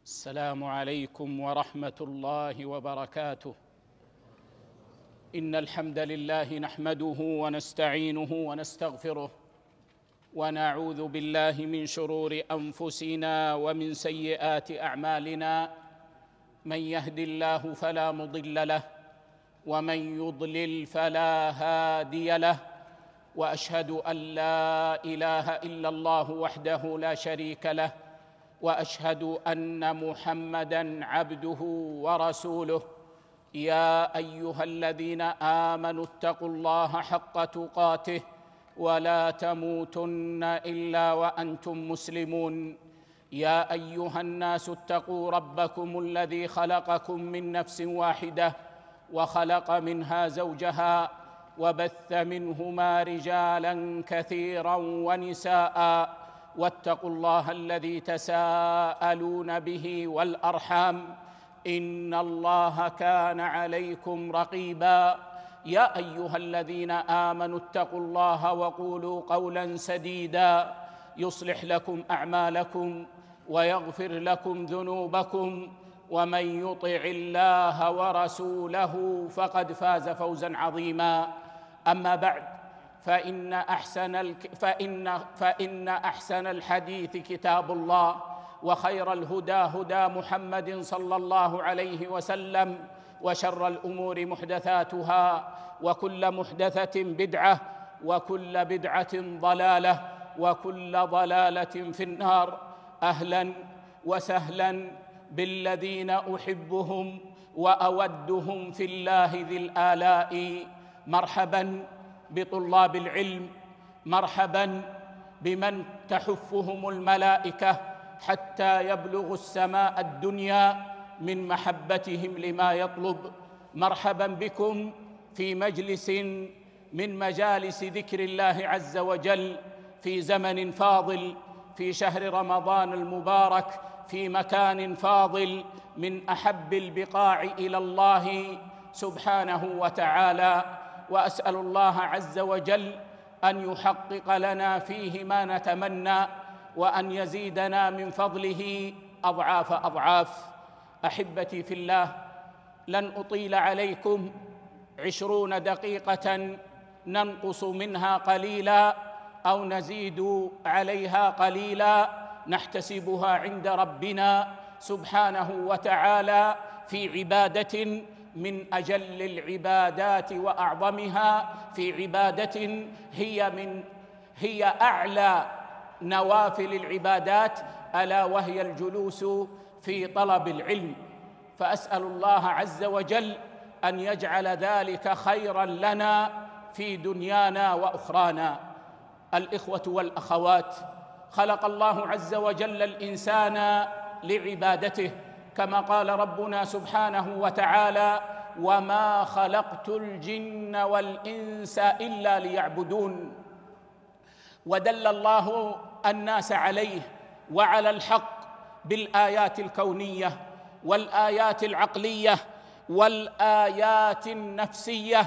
السلام عليكم ورحمة الله وبركاته. إن الحمد لله نحمده ونستعينه ونستغفره، ونعوذ بالله من شرور أنفسنا ومن سيئات أعمالنا. من يهد الله فلا مضل له، ومن يضلل فلا هادي له، وأشهد أن لا إله إلا الله وحده لا شريك له، وأشهد أن محمداً عبده ورسوله. يا أيها الذين آمنوا اتقوا الله حق تقاته ولا تموتن إلا وأنتم مسلمون. يا أيها الناس اتقوا ربكم الذي خلقكم من نفس واحدة، وخلق منها زوجها، وبث منهما رجالاً كثيراً ونساءً. واتقوا الله الذي تساءلون به والأرحام، إن الله كان عليكم رقيبا. يا أيها الذين آمنوا اتقوا الله وقولوا قولا سديدا يصلح لكم أعمالكم ويغفر لكم ذنوبكم، ومن يطع الله ورسوله فقد فاز فوزا عظيما. أما بعد، فإن أحسن الحديث كتاب الله، وخير الهدى هدى محمد صلى الله عليه وسلم، وشر الأمور محدثاتها، وكل محدثة بدعة، وكل بدعة ضلالة، وكل ضلالة في النار. أهلا وسهلا بالذين أحبهم وأودهم في الله ذي الآلاء. مرحبا بطلاب العلم، مرحبا بمن تحفهم الملائكة حتى يبلغوا السماء الدنيا من محبتهم لما يطلب. مرحبا بكم في مجلس من مجالس ذكر الله عز وجل، في زمن فاضل، في شهر رمضان المبارك، في مكان فاضل من أحب البقاع إلى الله سبحانه وتعالى. وأسأل الله عز وجل أن يحقق لنا فيه ما نتمنى، وأن يزيدنا من فضله أضعاف أضعاف. أحبتي في الله، لن أطيل عليكم 20 دقيقة ننقص منها قليلا أو نزيد عليها قليلا، نحتسبها عند ربنا سبحانه وتعالى في عبادة من أجل العبادات وأعظمها، في عبادة هي أعلى نوافل العبادات، ألا وهي الجلوس في طلب العلم. فأسأل الله عز وجل أن يجعل ذلك خيراً لنا في دنيانا وأخرانا. الإخوة والأخوات، خلق الله عز وجل الإنسان لعبادته، كما قال ربنا سبحانه وتعالى: وما خلقت الجن والإنس إلا ليعبدون. ودل الله الناس عليه وعلى الحق بالآيات الكونية والآيات العقلية والآيات النفسية،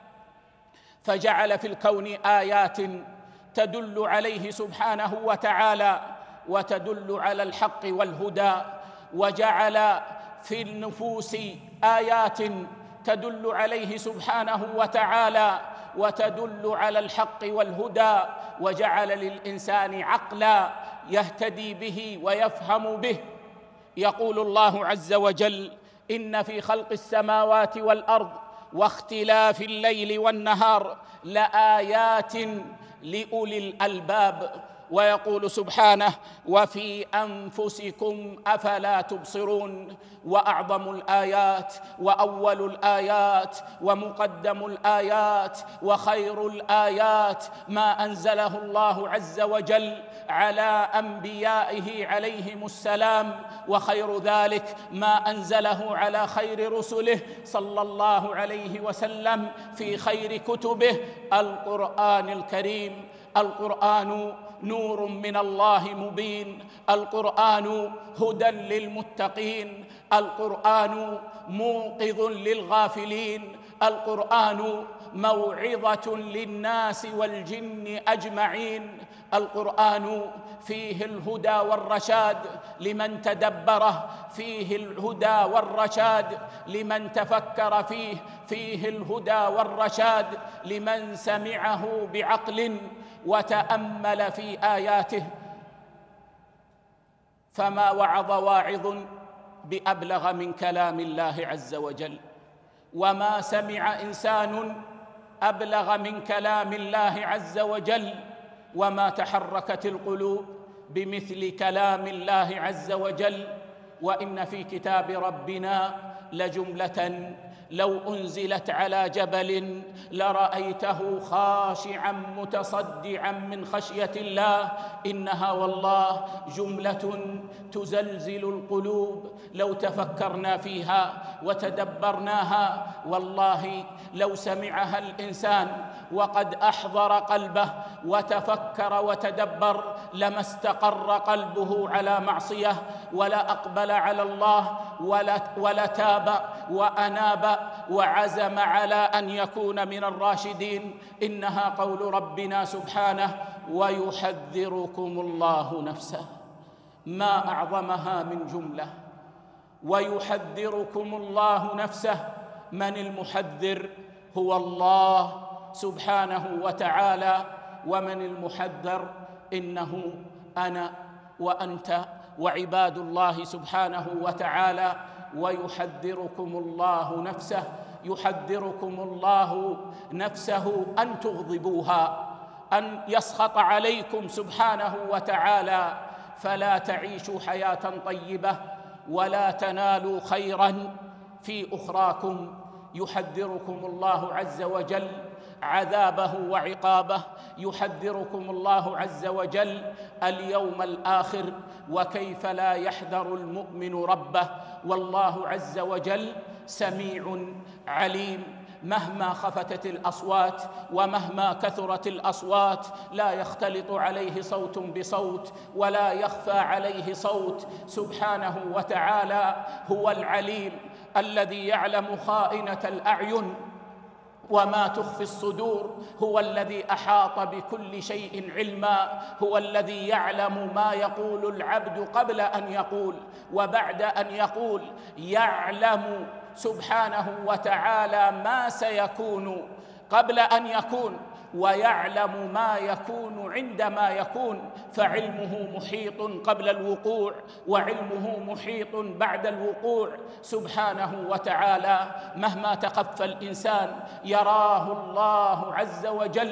فجعل في الكون آيات تدل عليه سبحانه وتعالى وتدل على الحق والهدى، وجعل في النفوس آيات تدل عليه سبحانه وتعالى وتدل على الحق والهدى، وجعل للإنسان عقلا يهتدي به ويفهم به. يقول الله عز وجل: إن في خلق السماوات والأرض واختلاف الليل والنهار لآيات لأولي الألباب. ويقول سبحانه: وفي أنفسكم أفلا تبصرون. وأعظم الآيات وأول الآيات ومقدم الآيات وخير الآيات ما أنزله الله عز وجل على أنبيائه عليهم السلام، وخير ذلك ما أنزله على خير رسله صلى الله عليه وسلم في خير كتبه، القرآن الكريم. القرآن نور من الله مبين، القرآن هدى للمتقين، القرآن موقظ للغافلين، القرآن موعظة للناس والجن أجمعين، القرآن فيه الهدى والرشاد لمن تدبره، فيه الهدى والرشاد لمن تفكر فيه، فيه الهدى والرشاد لمن سمعه بعقل وتأمل في آياته. فما وعظ واعظ بأبلغ من كلام الله عز وجل، وما سمع إنسان أبلغ من كلام الله عز وجل، وما تحركت القلوب بمثل كلام الله عز وجل. وإن في كتاب ربنا لجملة لو أنزلت على جبل لرأيته خاشعا متصدعا من خشية الله، إنها والله جملة تزلزل القلوب لو تفكرنا فيها وتدبرناها. والله لو سمعها الإنسان وقد أحضر قلبه وتفكر وتدبر لما استقر قلبه على معصية، ولا أقبل على الله، ولا تاب وأناب وعزم على أن يكون من الراشدين. إنها قول ربنا سبحانه: ويحذركم الله نفسه. ما أعظمها من جملة، ويحذركم الله نفسه. من المحذر؟ هو الله سبحانه وتعالى. ومن المحذر؟ إنه أنا وأنت وعباد الله سبحانه وتعالى. ويحذركم الله نفسه، يحذركم الله نفسه أن تغضبوها، أن يسخط عليكم سبحانه وتعالى، فلا تعيشوا حياة طيبة ولا تنالوا خيرا في أخراكم. يحذركم الله عز وجل عذابه وعقابه، يحذركم الله عز وجل اليوم الآخر. وكيف لا يحذر المؤمن ربه؟ والله عز وجل سميع عليم. مهما خفتت الأصوات ومهما كثرت الأصوات لا يختلط عليه صوت بصوت ولا يخفى عليه صوت. سبحانه وتعالى هو العليم الذي يعلم خائنة الأعين وما تخفي الصدور، هو الذي أحاط بكل شيء علما، هو الذي يعلم ما يقول العبد قبل أن يقول وبعد أن يقول، يعلم سبحانه وتعالى ما سيكون قبل أن يكون، ويعلم ما يكون عندما يكون. فعلمه محيط قبل الوقوع وعلمه محيط بعد الوقوع سبحانه وتعالى. مهما تخفى الإنسان يراه الله عز وجل،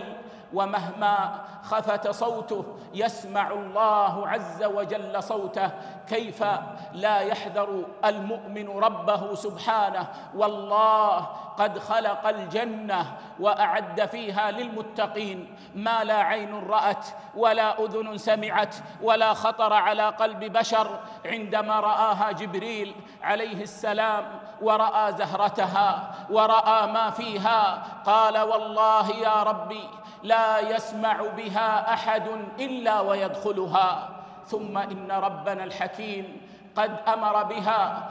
ومهما خفت صوته يسمع الله عز وجل صوته. كيف لا يحذر المؤمن ربه سبحانه؟ والله قد خلق الجنة وأعد فيها للمتقين ما لا عين رأت ولا أذن سمعت ولا خطر على قلب بشر. عندما رآها جبريل عليه السلام ورأى زهرتها ورأى ما فيها قال: والله يا ربي لا يسمع بها أحد إلا ويدخلها. ثم إن ربنا الحكيم قد أمر بها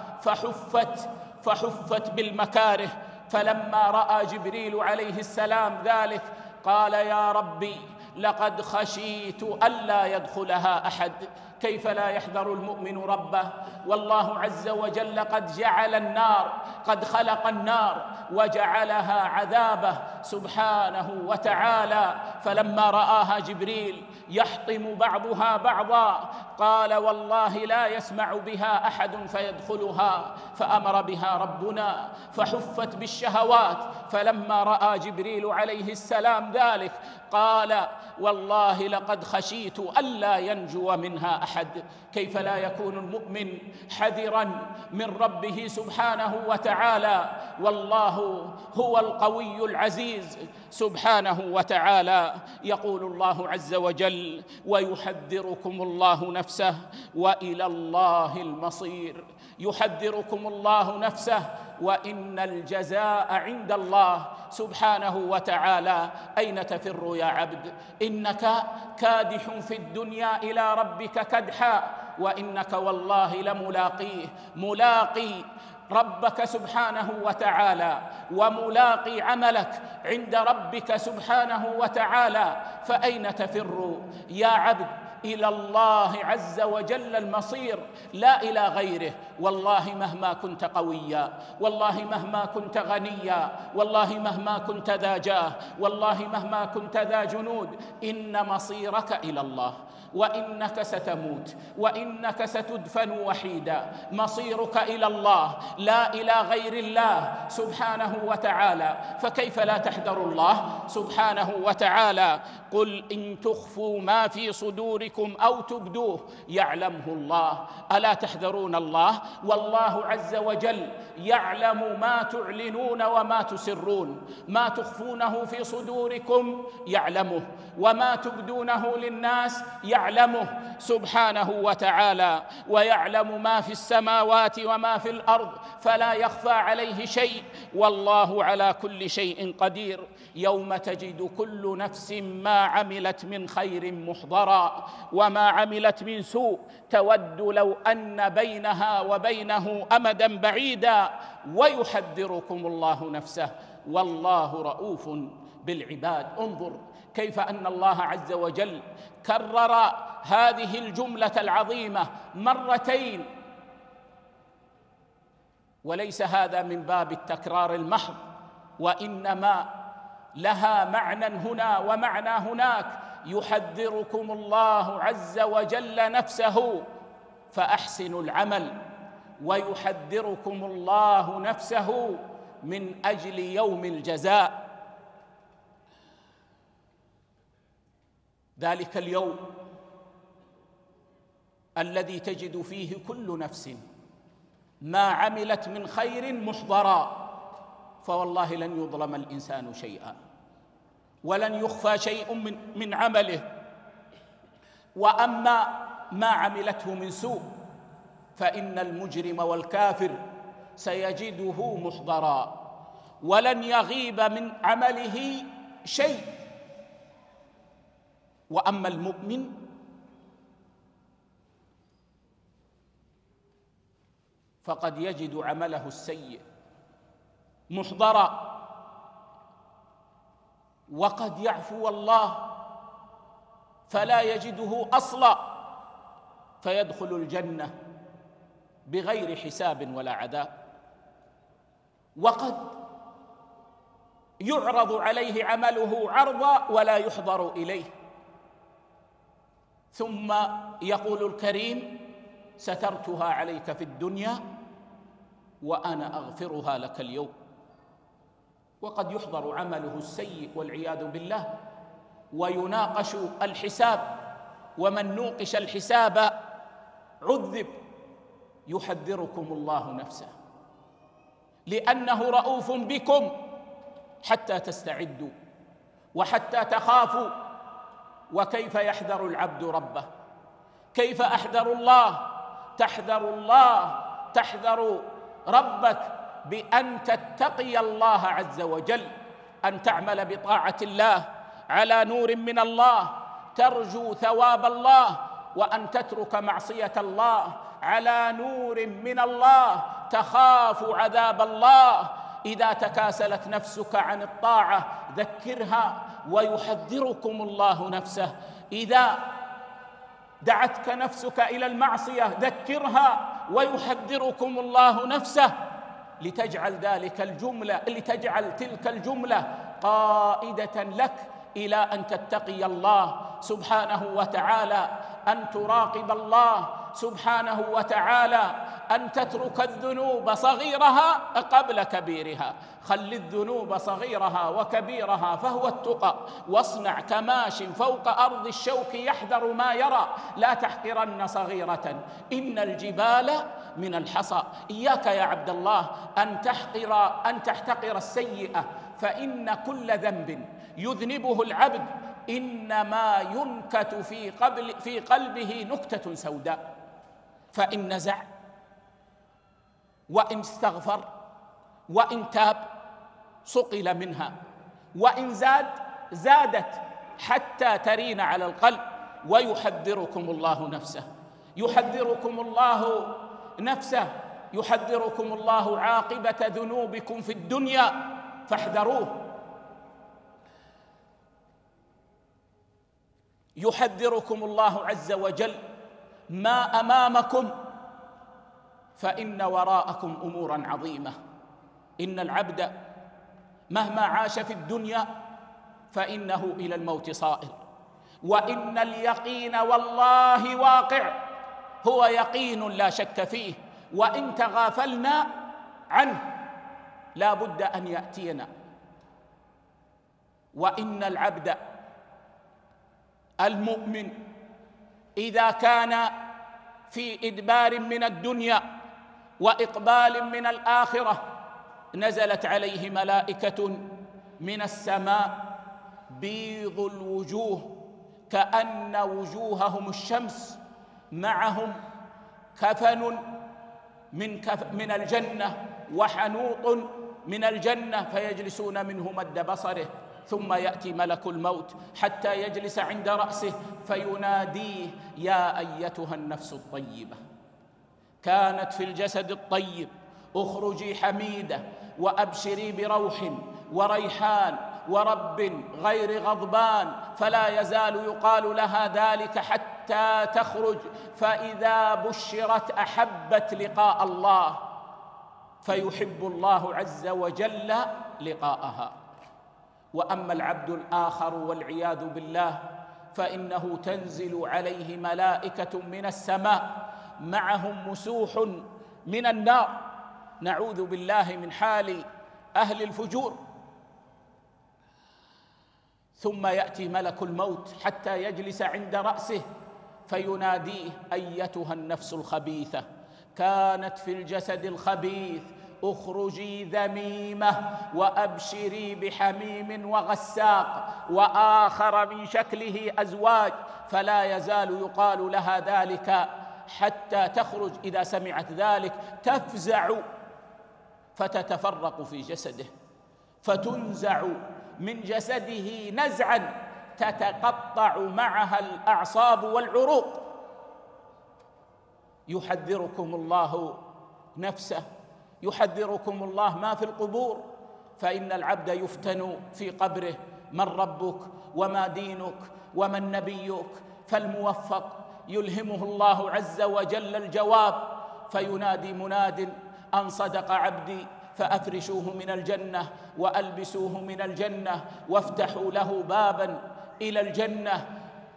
فحفت بالمكاره. فلما رأى جبريل عليه السلام ذلك قال: يا ربي لقد خشيت ألا يدخلها أحد. كيف لا يحذر المؤمن ربه؟ والله عز وجل قد جعل النار، قد خلق النار وجعلها عذابه سبحانه وتعالى. فلما رآها جبريل يحطم بعضها بعضا قال: والله لا يسمع بها أحد فيدخلها. فأمر بها ربنا فحفت بالشهوات. فلما رأى جبريل عليه السلام ذلك قال: والله لقد خشيت ألا ينجو منها أحد. كيف لا يكون المؤمن حذرا من ربه سبحانه وتعالى؟ والله هو القوي العزيز سبحانه وتعالى. يقول الله عز وجل: ويحذركم الله نفسه وإلى الله المصير. يحذركم الله نفسه، وإن الجزاء عند الله سبحانه وتعالى. أين تفر يا عبد؟ إنك كادح في الدنيا إلى ربك كدحا، وإنك والله لملاقيه، ملاقي ربك سبحانه وتعالى وملاقي عملك عند ربك سبحانه وتعالى. فأين تفر يا عبد؟ إلى الله عز وجل المصير، لا إلى غيره. والله مهما كنت قويا، والله مهما كنت غنيا، والله مهما كنت ذا جاه، والله مهما كنت ذا جنود، إن مصيرك إلى الله، وإنك ستموت، وإنك ستدفن وحيدا. مصيرك إلى الله لا إلى غير الله سبحانه وتعالى. فكيف لا تحذر الله سبحانه وتعالى؟ قل إن تخفوا ما في صدوركم أو تبدوه يعلمه الله. ألا تحذرون الله؟ والله عز وجل يعلم ما تعلنون وما تسرون. ما تخفونه في صدوركم يعلمه، وما تبدونه للناس يعلمه سبحانه وتعالى. ويعلم ما في السماوات وما في الأرض، فلا يخفى عليه شيء، والله على كل شيء قدير. يوم تجد كل نفس ما عملت من خير محضرا، وما عملت من سوء تود لو أن بينها وبينه أمدا بعيدا، ويحذركم الله نفسه، والله رؤوف بالعباد. انظر كيف أن الله عز وجل كرر هذه الجملة العظيمة مرتين، وليس هذا من باب التكرار المحض، وإنما لها معنى هنا ومعنى هناك. يحذركم الله عز وجل نفسه فأحسنوا العمل، ويحذركم الله نفسه من أجل يوم الجزاء. ذلك اليوم الذي تجد فيه كل نفس ما عملت من خير محضرا، فوالله لن يظلم الإنسان شيئا، ولن يخفى شيء من عمله. وأما ما عملته من سوء فإن المجرم والكافر سيجده محضرا، ولن يغيب من عمله شيء. وأما المؤمن فقد يجد عمله السيء محضرا، وقد يعفو الله فلا يجده أصلا، فيدخل الجنة بغير حساب ولا عذاب. وقد يعرض عليه عمله عرضا ولا يحضر إليه، ثم يقول الكريم: سترتها عليك في الدنيا وأنا أغفرها لك اليوم. وقد يحضر عمله السيء والعياذ بالله ويناقش الحساب، ومن نوقش الحساب عذب. يحذركم الله نفسه لأنه رؤوف بكم حتى تستعدوا وحتى تخافوا. وكيف يحذر العبد ربه؟ كيف أحذر الله؟ تحذر الله، تحذر ربك بأن تتقي الله عز وجل، أن تعمل بطاعة الله على نور من الله ترجو ثواب الله، وأن تترك معصية الله على نور من الله تخاف عذاب الله. إذا تكاسلت نفسك عن الطاعة ذكرها ويحذركم الله نفسه. إذا دعتك نفسك إلى المعصية ذكرها ويحذركم الله نفسه، لتجعل تلك الجملة قائدة لك إلى أن تتقي الله سبحانه وتعالى، أن تراقب الله سبحانه وتعالى، أن تترك الذنوب صغيرها قبل كبيرها. خل الذنوب صغيرها وكبيرها فهو التقى، واصنع كماش فوق أرض الشوك يحذر ما يرى، لا تحقرن صغيرة إن الجبال من الحصى. إياك يا عبد الله أن تحتقر السيئة، فإن كل ذنب يذنبه العبد إنما ينكت في قلبه نكتة سوداء، فإن نزع وإن استغفر وإن تاب صقل منها، وإن زادت حتى ترين على القلب. ويحذركم الله نفسه، يحذركم الله نفسه، يحذركم الله عاقبة ذنوبكم في الدنيا فاحذروه. يحذركم الله عز وجل: ما أمامكم فإن وراءكم أمورا عظيمة. إن العبد مهما عاش في الدنيا فإنه إلى الموت صائر، وإن اليقين والله واقع، هو يقين لا شك فيه، وإن تغافلنا عنه لا بد أن يأتينا. وإن العبد المؤمن إذا كان في إدبار من الدنيا وإقبال من الآخرة نزلت عليه ملائكة من السماء بيض الوجوه كأن وجوههم الشمس، معهم كفن من الجنة وحنوط من الجنة، فيجلسون منه مد بصره، ثم يأتي ملك الموت حتى يجلس عند رأسه فيناديه: يا أيتها النفس الطيبة، كانت في الجسد الطيب، اخرجي حميدة وأبشري بروح وريحان ورب غير غضبان. فلا يزال يقال لها ذلك حتى تخرج، فإذا بشرت أحبت لقاء الله، فيحب الله عز وجل لقاءها. وأما العبد الآخر والعياذ بالله فإنه تنزل عليه ملائكة من السماء معهم مسوح من النار، نعوذ بالله من حال أهل الفجور. ثم يأتي ملك الموت حتى يجلس عند رأسه فيناديه: أيتها النفس الخبيثة، كانت في الجسد الخبيث، اخرجي ذميمة وأبشري بحميم وغساق وآخر من شكله أزواج. فلا يزال يقال لها ذلك حتى تخرج. إذا سمعت ذلك تفزع فتتفرق في جسده، فتنزع من جسده نزعا تتقطع معها الأعصاب والعروق. يحذركم الله نفسه، يحذركم الله ما في القبور، فإن العبد يفتن في قبره: من ربك وما دينك ومن نبيك؟ فالموفق يلهمه الله عز وجل الجواب، فينادي مناد: أن صدق عبدي فأفرشوه من الجنة وألبسوه من الجنة وافتحوا له بابا إلى الجنة.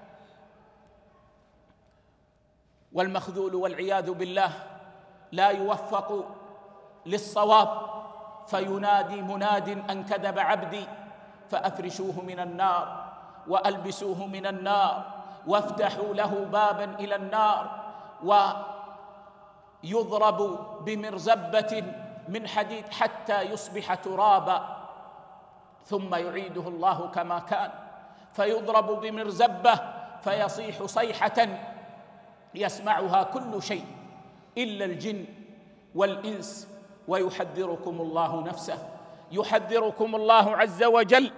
والمخذول والعياذ بالله لا يوفق للصواب، فينادي مناد: أن كذب عبدي فأفرشوه من النار وألبسوه من النار وافتحوا له بابا إلى النار، ويضرب بمرزبة من حديد حتى يصبح ترابا، ثم يعيده الله كما كان، فيضرب بمرزبة فيصيح صيحة يسمعها كل شيء إلا الجن والإنس. ويحذركم الله نفسه، يحذركم الله عز وجل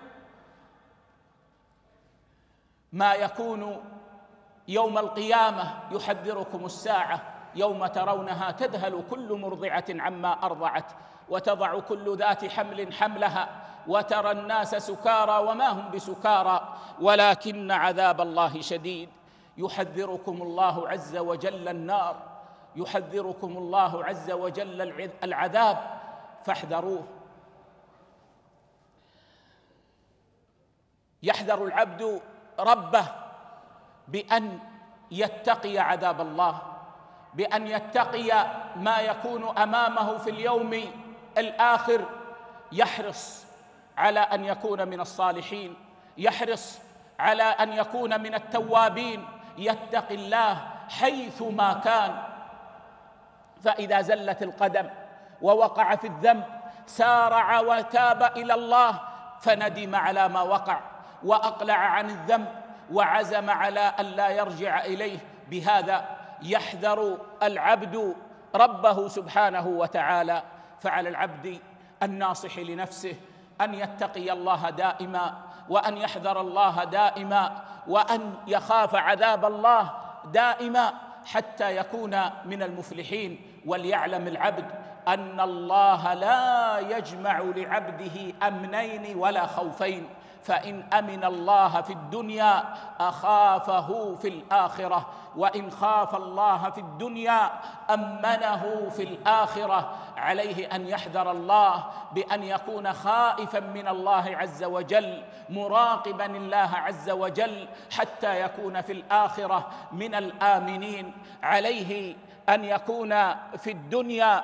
ما يكون يوم القيامة، يحذركم الساعة يوم ترونها تذهل كل مرضعة عما أرضعت وتضع كل ذات حمل حملها وترى الناس سكارى وما هم بسكارى ولكن عذاب الله شديد. يحذركم الله عز وجل النار، يحذركم الله عز وجل العذاب، فاحذروه. يحذر العبد ربه بأن يتقي عذاب الله، بأن يتقي ما يكون أمامه في اليوم الآخر. يحرص على أن يكون من الصالحين، يحرص على أن يكون من التوابين، يتقي الله حيثما كان. فإذا زلت القدم ووقع في الذنب سارع وتاب إلى الله، فندم على ما وقع وأقلع عن الذنب وعزم على أن لا يرجع إليه. بهذا يحذر العبد ربه سبحانه وتعالى. فعلى العبد الناصح لنفسه أن يتقي الله دائما، وأن يحذر الله دائما، وأن يخاف عذاب الله دائما حتى يكون من المفلحين. وليعلم العبد أن الله لا يجمع لعبده أمنين ولا خوفين، فإن أمن الله في الدنيا أخافه في الآخرة، وإن خاف الله في الدنيا أمنه في الآخرة. عليه أن يحذر الله بأن يكون خائفا من الله عز وجل، مراقبا الله عز وجل، حتى يكون في الآخرة من الآمنين. عليه أن يكون في الدنيا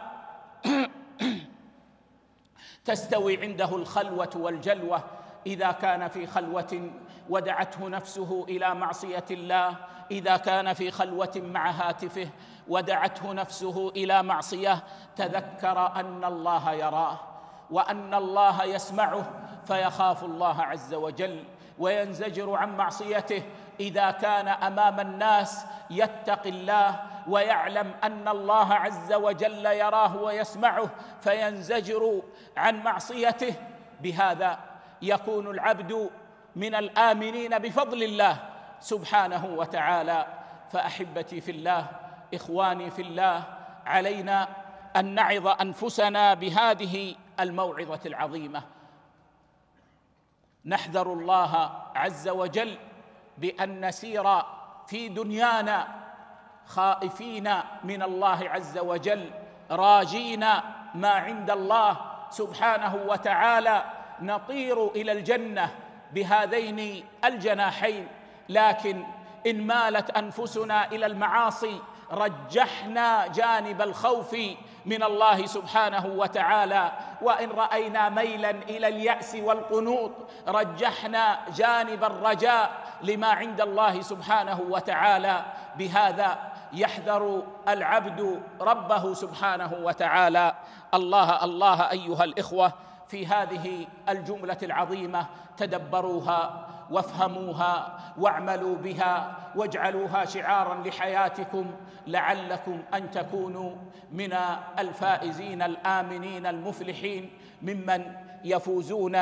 تستوي عنده الخلوة والجلوة. إذا كان في خلوة ودعته نفسه إلى معصية الله، إذا كان في خلوة مع هاتفه ودعته نفسه إلى معصية، تذكر أن الله يراه وأن الله يسمعه، فيخاف الله عز وجل وينزجر عن معصيته. إذا كان أمام الناس يتقي الله ويعلم أن الله عز وجل يراه ويسمعه، فينزجر عن معصيته. بهذا يكون العبد من الآمنين بفضل الله سبحانه وتعالى. فأحبتي في الله، إخواني في الله، علينا أن نعظ أنفسنا بهذه الموعظة العظيمة. نحذر الله عز وجل بأن نسير في دنيانا خائفين من الله عز وجل، راجين ما عند الله سبحانه وتعالى، نطير إلى الجنة بهذين الجناحين. لكن إن مالت أنفسنا إلى المعاصي رجحنا جانب الخوف من الله سبحانه وتعالى، وإن رأينا ميلا إلى اليأس والقنوط رجحنا جانب الرجاء لما عند الله سبحانه وتعالى. بهذا يحذر العبد ربه سبحانه وتعالى. الله الله أيها الإخوة، في هذه الجملة العظيمة تدبروها وافهموها واعملوا بها واجعلوها شعارا لحياتكم، لعلكم أن تكونوا من الفائزين الآمنين المفلحين، ممن يفوزون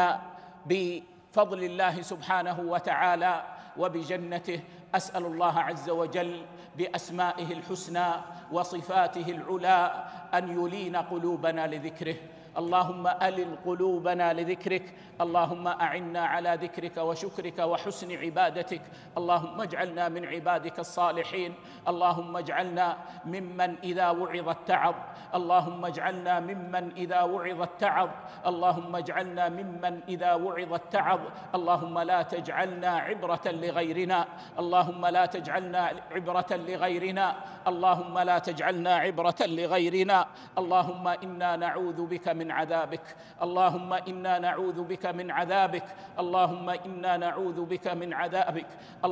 بفضل الله سبحانه وتعالى وبجنته. أسأل الله عز وجل بأسمائه الحسنى وصفاته العلى أن يلين قلوبنا لذكره. اللهم ألن قلوبنا لذكرك، اللهم أعنا على ذكرك وشكرك وحسن عبادتك. اللهم اجعلنا من عبادك الصالحين، اللهم اجعلنا ممن إذا وعظ اتعظ، اللهم اجعلنا ممن إذا وعظ اتعظ، اللهم اجعلنا ممن إذا وعظ اتعظ. اللهم لا تجعلنا عبرة لغيرنا، اللهم لا تجعلنا عبرة لغيرنا، اللهم لا تجعلنا عبرة لغيرنا. اللهم إنا نعوذ بك من عذابك، اللهم إنا نعوذ بك من عذابك، اللهم إنا نعوذ بك من عذابك.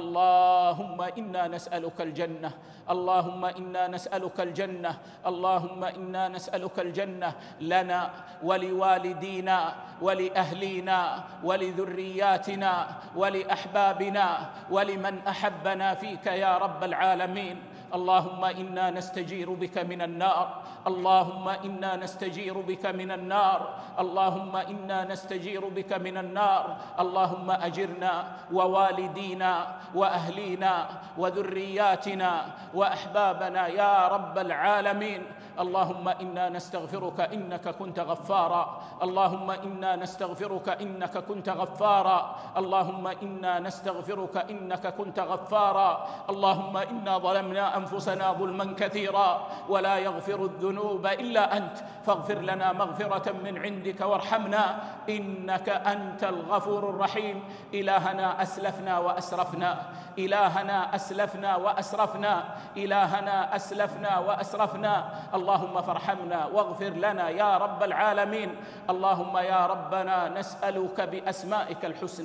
اللهم إنا نسألك الجنة، اللهم إنا نسألك الجنة، اللهم إنا نسألك الجنة لنا ولوالدينا ولأهلينا ولذرياتنا ولأحبابنا ولمن أحبنا فيك يا رب العالمين. اللهم إنا نستجير بك من النار، اللهم إنا نستجير بك من النار، اللهم إنا نستجير بك من النار. اللهم أجرنا ووالدينا وأهلينا وذرياتنا وأحبابنا يا رب العالمين. اللهم إنا نستغفرك إنك كنت غفارا، اللهم إنا نستغفرك إنك كنت غفارا، اللهم إنا نستغفرك إنك كنت غفارا. اللهم إنا ظلمنا أنفسنا ظلما كثيرا ولا يغفر الذنوب إلا أنت، فاغفر لنا مغفرة من عندك وارحمنا إنك أنت الغفور الرحيم. إلهنا أسلفنا وأسرفنا، إلهنا أسلفنا وأسرفنا، إلهنا أسلفنا وأسرفنا. اللهم فارحمنا واغفر لنا يا رب العالمين. اللهم يا ربنا نسألك بأسمائك الحسنى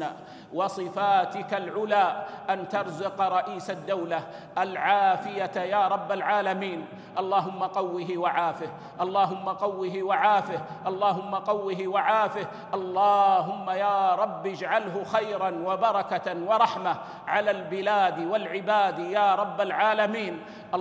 وصفاتك العلى أن ترزق رئيس الدولة العافية يا رب العالمين. اللهم قوه وعافه، اللهم قوه وعافه، اللهم قوه وعافه. اللهم يا رب اجعله خيرا وبركة ورحمة على البلاد والعباد يا رب العالمين.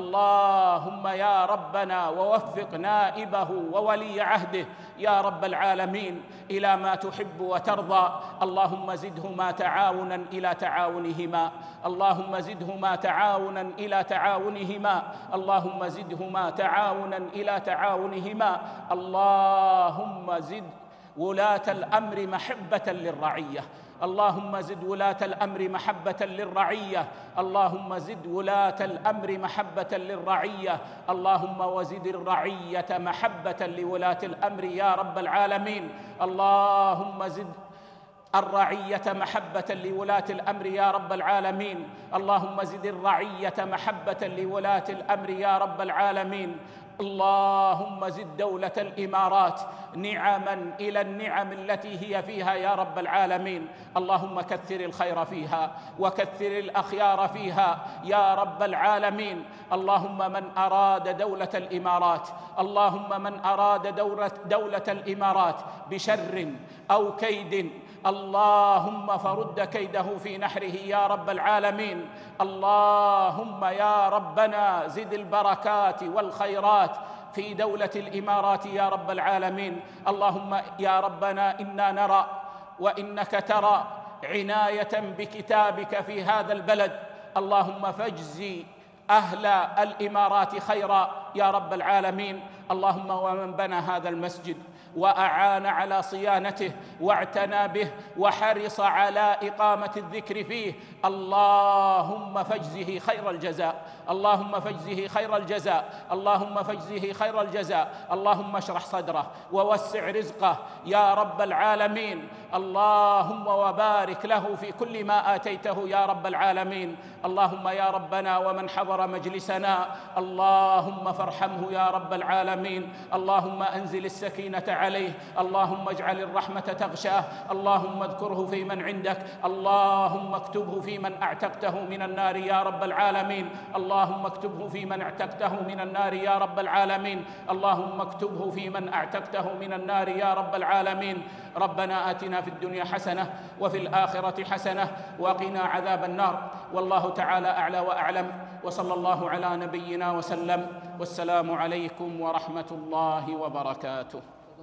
اللهم يا ربنا ووفق نائبه وولي عهده يا رب العالمين إلى ما تحب وترضى. اللهم زدهما تعاونا إلى تعاونهما، اللهم زدهما تعاونا إلى تعاونهما، اللهم زدهما تعاونا إلى تعاونهما. اللهم زد ولاة الأمر محبة للرعية، اللهم زد ولاة الأمر محبة للرعية، اللهم زد ولاة الأمر محبة للرعية، اللهم وزد الرعية محبة لولاة الأمر يا رب العالمين. اللهم زد الرعية محبة لولاة الأمر يا رب العالمين، اللهم زد الرعية محبة لولاة الأمر يا رب العالمين. اللهم زد دولة الإمارات نعما إلى النعم التي هي فيها يا رب العالمين. اللهم كثر الخير فيها وكثر الأخيار فيها يا رب العالمين. اللهم من أراد دولة الإمارات، اللهم من أراد دولة الإمارات بشر أو كيد، اللهم فرد كيده في نحره يا رب العالمين. اللهم يا ربنا زد البركات والخيرات في دولة الإمارات يا رب العالمين. اللهم يا ربنا إنا نرى وإنك ترى عناية بكتابك في هذا البلد، اللهم فاجزي أهل الإمارات خيرا يا رب العالمين. اللهم ومن بنى هذا المسجد وأعان على صيانته واعتنى به وحرص على إقامة الذكر فيه، اللهم فاجزه خير الجزاء، اللهم فاجزه خير الجزاء، اللهم فاجزه خير الجزاء. اللهم اشرح صدره ووسع رزقه يا رب العالمين. اللهم وبارك له في كل ما آتيته يا رب العالمين. اللهم يا ربنا ومن حضر مجلسنا اللهم فارحمه يا رب العالمين. اللهم أنزل السكينة عليه، اللهم اجعل الرحمة تغشاه، اللهم اذكره في من عندك، اللهم اكتبه في من اعتقته من النار يا رب العالمين. اللهم اكتبه في من اعتقته من النار يا رب العالمين. اللهم اكتبه في من اعتقته من النار يا رب العالمين. ربنا آتنا في الدنيا حسنة وفي الآخرة حسنة وقنا عذاب النار. والله تعالى أعلى وأعلم، وصلى الله على نبينا وسلم، والسلام عليكم ورحمة الله وبركاته.